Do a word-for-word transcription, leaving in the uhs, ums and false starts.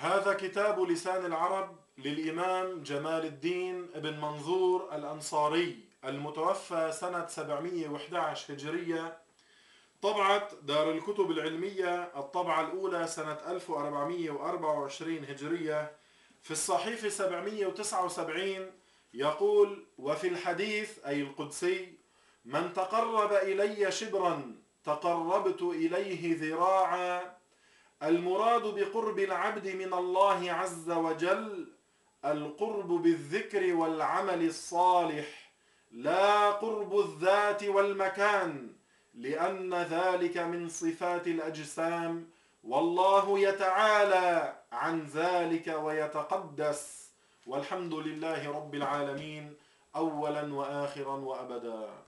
هذا كتاب لسان العرب للإمام جمال الدين ابن منظور الأنصاري المتوفى سنة سبعمئة وأحد عشر هجرية، طبعة دار الكتب العلمية، الطبعة الأولى سنة ألف وأربعمئة وأربعة وعشرين هجرية، في الصحيفة سبعمئة وتسعة وسبعين يقول: وفي الحديث أي القدسي: من تقرب إلي شبرا تقربت إليه ذراعا. المراد بقرب العبد من الله عز وجل القرب بالذكر والعمل الصالح، لا قرب الذات والمكان، لأن ذلك من صفات الأجسام، والله يتعالى عن ذلك ويتقدس، والحمد لله رب العالمين أولا وآخرا وأبدا.